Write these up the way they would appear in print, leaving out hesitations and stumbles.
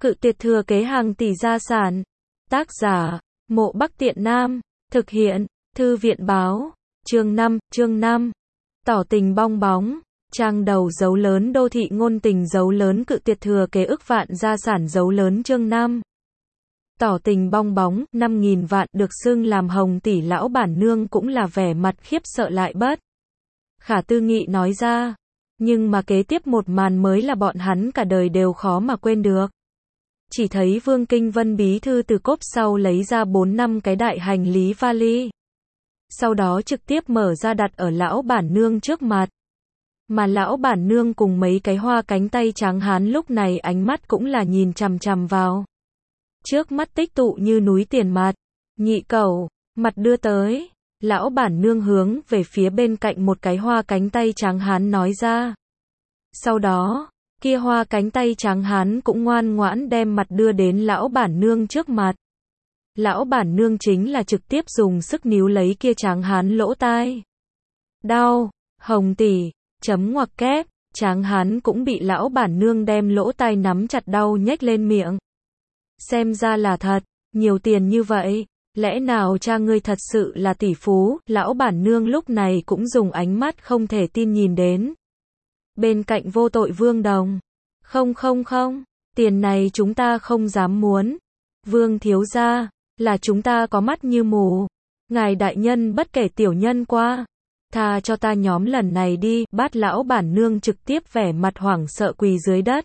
Cự tuyệt thừa kế hàng tỷ gia sản. Tác giả, Mộ Bắc Tiện Nam. Thực hiện, Thư viện báo. Chương 5. Tỏ tình bong bóng. Trang đầu dấu lớn đô thị ngôn tình dấu lớn cự tuyệt thừa kế ức vạn gia sản dấu lớn chương 5. Tỏ tình bong bóng, 5.000 vạn được xưng làm hồng tỷ lão bản nương cũng là vẻ mặt khiếp sợ lại bất khả tư nghị nói ra. Nhưng mà kế tiếp một màn mới là bọn hắn cả đời đều khó mà quên được. Chỉ thấy Vương Kinh Vân bí thư từ cốp sau lấy ra 4-5 cái đại hành lý vali. Sau đó trực tiếp mở ra đặt ở lão bản nương trước mặt. Mà lão bản nương cùng mấy cái hoa cánh tay trắng hán lúc này ánh mắt cũng là nhìn chằm chằm vào. Trước mắt tích tụ như núi tiền mặt. Nhị cẩu, mặt đưa tới. Lão bản nương hướng về phía bên cạnh một cái hoa cánh tay trắng hán nói ra. Sau đó, kia hoa cánh tay trắng hán cũng ngoan ngoãn đem mặt đưa đến lão bản nương trước mặt. Lão bản nương chính là trực tiếp dùng sức níu lấy kia trắng hán lỗ tai. Đau, hồng tỷ, chấm ngoặc kép, trắng hán cũng bị lão bản nương đem lỗ tai nắm chặt đau nhếch lên miệng. Xem ra là thật, nhiều tiền như vậy, lẽ nào cha ngươi thật sự là tỷ phú, lão bản nương lúc này cũng dùng ánh mắt không thể tin nhìn đến. Bên cạnh vô tội Vương Đồng. Không, tiền này chúng ta không dám muốn. Vương thiếu gia, là chúng ta có mắt như mù. Ngài đại nhân bất kể tiểu nhân qua. Tha cho ta nhóm lần này đi, bát lão bản nương trực tiếp vẻ mặt hoảng sợ quỳ dưới đất.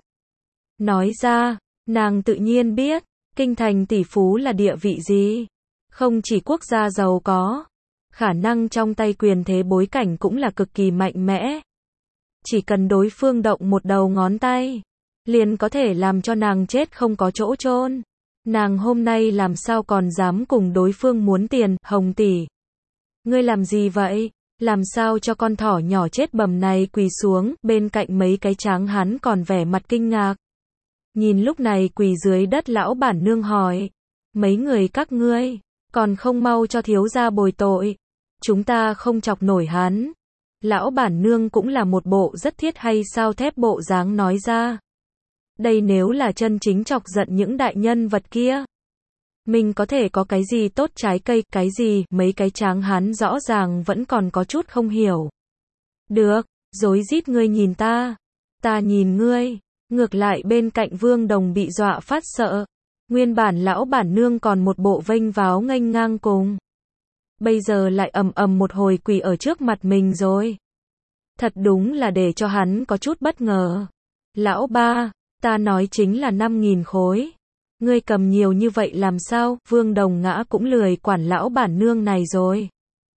Nói ra, nàng tự nhiên biết, kinh thành tỷ phú là địa vị gì. Không chỉ quốc gia giàu có, khả năng trong tay quyền thế bối cảnh cũng là cực kỳ mạnh mẽ. Chỉ cần đối phương động một đầu ngón tay, liền có thể làm cho nàng chết không có chỗ chôn. Nàng hôm nay làm sao còn dám cùng đối phương muốn tiền, hồng tỷ. Ngươi làm gì vậy? Làm sao cho con thỏ nhỏ chết bầm này quỳ xuống, bên cạnh mấy cái tráng hán còn vẻ mặt kinh ngạc. Nhìn lúc này quỳ dưới đất lão bản nương hỏi. Mấy người các ngươi, còn không mau cho thiếu gia bồi tội. Chúng ta không chọc nổi hắn. Lão bản nương cũng là một bộ rất thiết hay sao thép bộ dáng nói ra. Đây nếu là chân chính chọc giận những đại nhân vật kia. Mình có thể có cái gì tốt trái cây, cái gì, mấy cái tráng hán rõ ràng vẫn còn có chút không hiểu. Được, rối rít ngươi nhìn ta nhìn ngươi. Ngược lại bên cạnh Vương Đồng bị dọa phát sợ. Nguyên bản lão bản nương còn một bộ vênh váo nghênh ngang cùng. Bây giờ lại ầm một hồi quỳ ở trước mặt mình rồi. Thật đúng là để cho hắn có chút bất ngờ. Lão ba, ta nói chính là 5.000 khối. Ngươi cầm nhiều như vậy làm sao? Vương Đồng ngã cũng lười quản lão bản nương này rồi.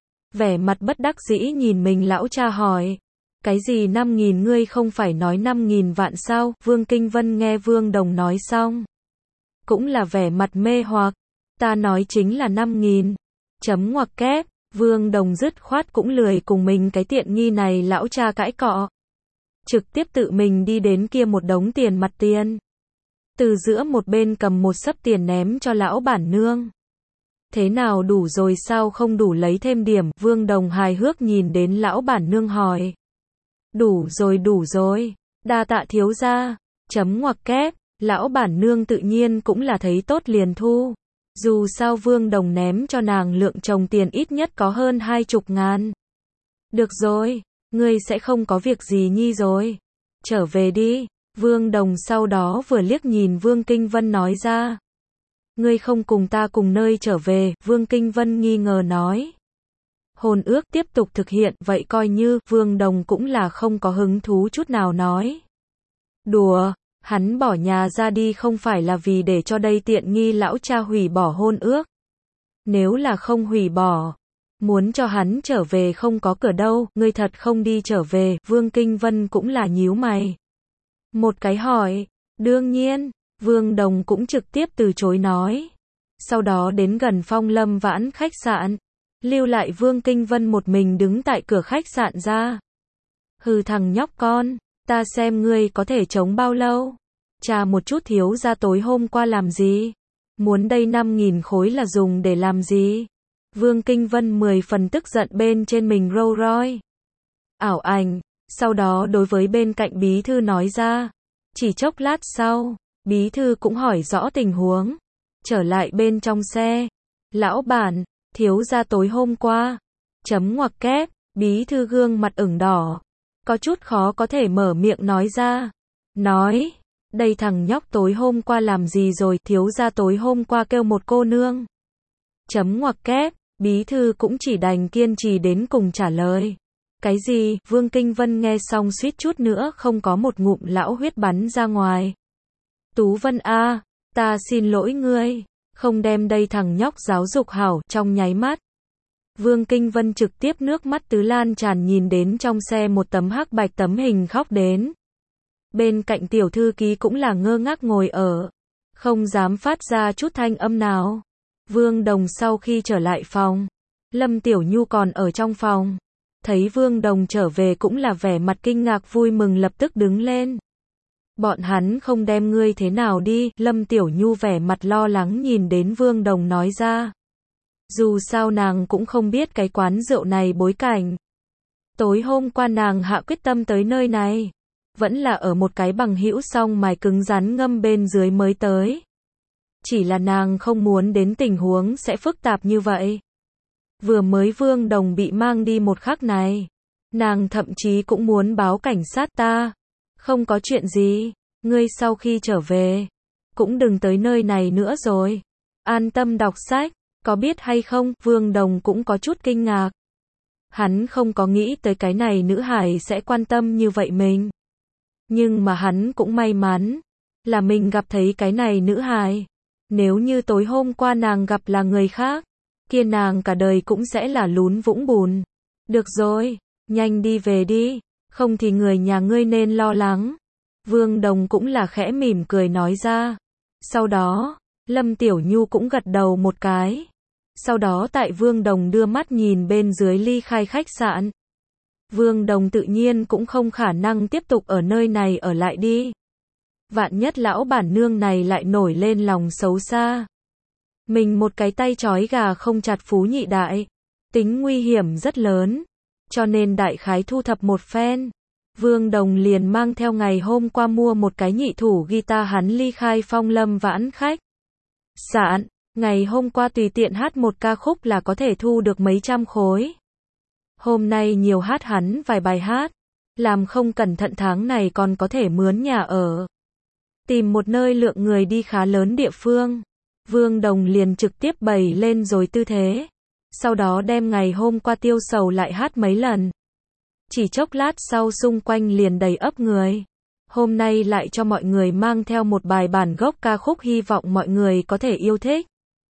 Vẻ mặt bất đắc dĩ nhìn mình lão cha hỏi. Cái gì 5.000 ngươi không phải nói 5.000 vạn sao? Vương Kinh Vân nghe Vương Đồng nói xong. Cũng là vẻ mặt mê hoặc. Ta nói chính là 5.000. Chấm ngoặc kép, Vương Đồng dứt khoát cũng lười cùng mình cái tiện nghi này lão cha cãi cọ. Trực tiếp tự mình đi đến kia một đống tiền mặt tiền. Từ giữa một bên cầm một xấp tiền ném cho lão bản nương. Thế nào đủ rồi sao không đủ lấy thêm điểm? Vương Đồng hài hước nhìn đến lão bản nương hỏi. Đủ rồi, đa tạ thiếu gia. Chấm ngoặc kép, lão bản nương tự nhiên cũng là thấy tốt liền thu. Dù sao Vương Đồng ném cho nàng lượng chồng tiền ít nhất có hơn 20.000. Được rồi, ngươi sẽ không có việc gì nhi rồi. Trở về đi. Vương Đồng sau đó vừa liếc nhìn Vương Kinh Vân nói ra. Ngươi không cùng ta cùng nơi trở về, Vương Kinh Vân nghi ngờ nói. Hôn ước tiếp tục thực hiện, vậy coi như, Vương Đồng cũng là không có hứng thú chút nào nói. Đùa, hắn bỏ nhà ra đi không phải là vì để cho đây tiện nghi lão cha hủy bỏ hôn ước. Nếu là không hủy bỏ, muốn cho hắn trở về không có cửa đâu, ngươi thật không đi trở về, Vương Kinh Vân cũng là nhíu mày. Một cái hỏi, đương nhiên, Vương Đồng cũng trực tiếp từ chối nói. Sau đó đến gần Phong Lâm Vãn khách sạn, lưu lại Vương Kinh Vân một mình đứng tại cửa khách sạn ra. Hừ thằng nhóc con, ta xem ngươi có thể chống bao lâu. Chà một chút thiếu gia tối hôm qua làm gì? Muốn đây 5.000 khối là dùng để làm gì? Vương Kinh Vân 10 phần tức giận bên trên mình Rolls Royce. Ảo ảnh, sau đó đối với bên cạnh bí thư nói ra. Chỉ chốc lát sau, bí thư cũng hỏi rõ tình huống. Trở lại bên trong xe. Lão bản, thiếu gia tối hôm qua. Chấm ngoặc kép, bí thư gương mặt ửng đỏ. Có chút khó có thể mở miệng nói ra. Nói, đây thằng nhóc tối hôm qua làm gì rồi, thiếu gia tối hôm qua kêu một cô nương. Chấm ngoặc kép, bí thư cũng chỉ đành kiên trì đến cùng trả lời. Cái gì? Vương Kinh Vân nghe xong suýt chút nữa không có một ngụm lão huyết bắn ra ngoài. Tú Vân a, ta xin lỗi ngươi, không đem đây thằng nhóc giáo dục hảo. Trong nháy mắt, Vương Kinh Vân trực tiếp nước mắt tứ lan tràn nhìn đến trong xe một tấm hắc bạch tấm hình khóc đến. Bên cạnh tiểu thư ký cũng là ngơ ngác ngồi ở, không dám phát ra chút thanh âm nào. Vương Đồng sau khi trở lại phòng, Lâm Tiểu Nhu còn ở trong phòng. Thấy Vương Đồng trở về cũng là vẻ mặt kinh ngạc vui mừng lập tức đứng lên. Bọn hắn không đem ngươi thế nào đi, Lâm Tiểu Nhu vẻ mặt lo lắng nhìn đến Vương Đồng nói ra. Dù sao nàng cũng không biết cái quán rượu này bối cảnh. Tối hôm qua nàng hạ quyết tâm tới nơi này, vẫn là ở một cái bằng hữu song mài cứng rắn ngâm bên dưới mới tới. Chỉ là nàng không muốn đến tình huống sẽ phức tạp như vậy. Vừa mới Vương Đồng bị mang đi một khắc này, nàng thậm chí cũng muốn báo cảnh sát. Ta không có chuyện gì, ngươi sau khi trở về cũng đừng tới nơi này nữa rồi. An tâm đọc sách, có biết hay không? Vương Đồng cũng có chút kinh ngạc. Hắn không có nghĩ tới cái này nữ hải sẽ quan tâm như vậy mình. Nhưng mà hắn cũng may mắn là mình gặp thấy cái này nữ hài. Nếu như tối hôm qua nàng gặp là người khác, kia nàng cả đời cũng sẽ là lún vũng bùn. Được rồi, nhanh đi về đi, không thì người nhà ngươi nên lo lắng. Vương Đồng cũng là khẽ mỉm cười nói ra. Sau đó, Lâm Tiểu Nhu cũng gật đầu một cái. Sau đó tại Vương Đồng đưa mắt nhìn bên dưới ly khai khách sạn. Vương Đồng tự nhiên cũng không khả năng tiếp tục ở nơi này ở lại đi. Vạn nhất lão bản nương này lại nổi lên lòng xấu xa. Mình một cái tay trói gà không chặt phú nhị đại. Tính nguy hiểm rất lớn. Cho nên đại khái thu thập một phen. Vương Đồng liền mang theo ngày hôm qua mua một cái nhị thủ guitar hắn ly khai Phong Lâm Vãn khách sạn. Ngày hôm qua tùy tiện hát một ca khúc là có thể thu được mấy trăm khối. Hôm nay nhiều hát hắn vài bài hát. Làm không cẩn thận tháng này còn có thể mướn nhà ở. Tìm một nơi lượng người đi khá lớn địa phương. Vương Đồng liền trực tiếp bày lên rồi tư thế. Sau đó đem ngày hôm qua tiêu sầu lại hát mấy lần. Chỉ chốc lát sau xung quanh liền đầy ấp người. Hôm nay lại cho mọi người mang theo một bài bản gốc ca khúc hy vọng mọi người có thể yêu thích.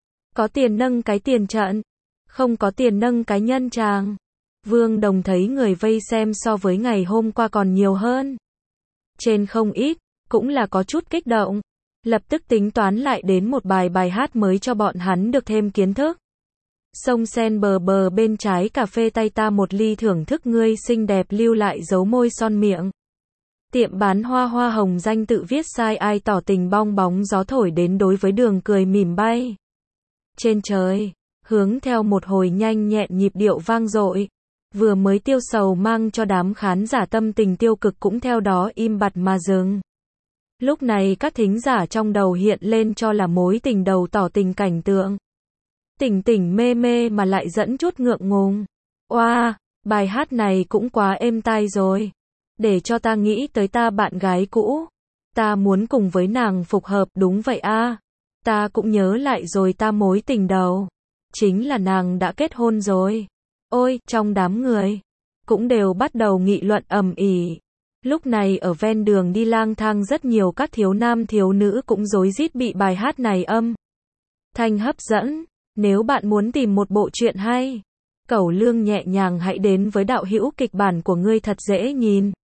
Có tiền nâng cái tiền trận, không có tiền nâng cái nhân tràng. Vương Đồng thấy người vây xem so với ngày hôm qua còn nhiều hơn. Trên không ít, cũng là có chút kích động. Lập tức tính toán lại đến một bài hát mới cho bọn hắn được thêm kiến thức. Sông sen bờ bờ bên trái cà phê tay ta một ly thưởng thức ngươi xinh đẹp lưu lại dấu môi son miệng. Tiệm bán hoa hoa hồng danh tự viết sai ai tỏ tình bong bóng gió thổi đến đối với đường cười mỉm bay. Trên trời, hướng theo một hồi nhanh nhẹn nhịp điệu vang dội. Vừa mới tiêu sầu mang cho đám khán giả tâm tình tiêu cực cũng theo đó im bặt mà dừng. Lúc này các thính giả trong đầu hiện lên cho là mối tình đầu tỏ tình cảnh tượng. Tỉnh tỉnh mê mê mà lại dẫn chút ngượng ngùng. Oa, bài hát này cũng quá êm tai rồi. Để cho ta nghĩ tới ta bạn gái cũ. Ta muốn cùng với nàng phục hợp, đúng vậy a. Ta cũng nhớ lại rồi ta mối tình đầu. Chính là nàng đã kết hôn rồi. Ôi, trong đám người cũng đều bắt đầu nghị luận ầm ĩ. Lúc này ở ven đường đi lang thang rất nhiều các thiếu nam thiếu nữ cũng rối rít bị bài hát này âm thanh hấp dẫn. Nếu bạn muốn tìm một bộ truyện hay, cẩu lương nhẹ nhàng hãy đến với đạo hữu kịch bản của ngươi thật dễ nhìn.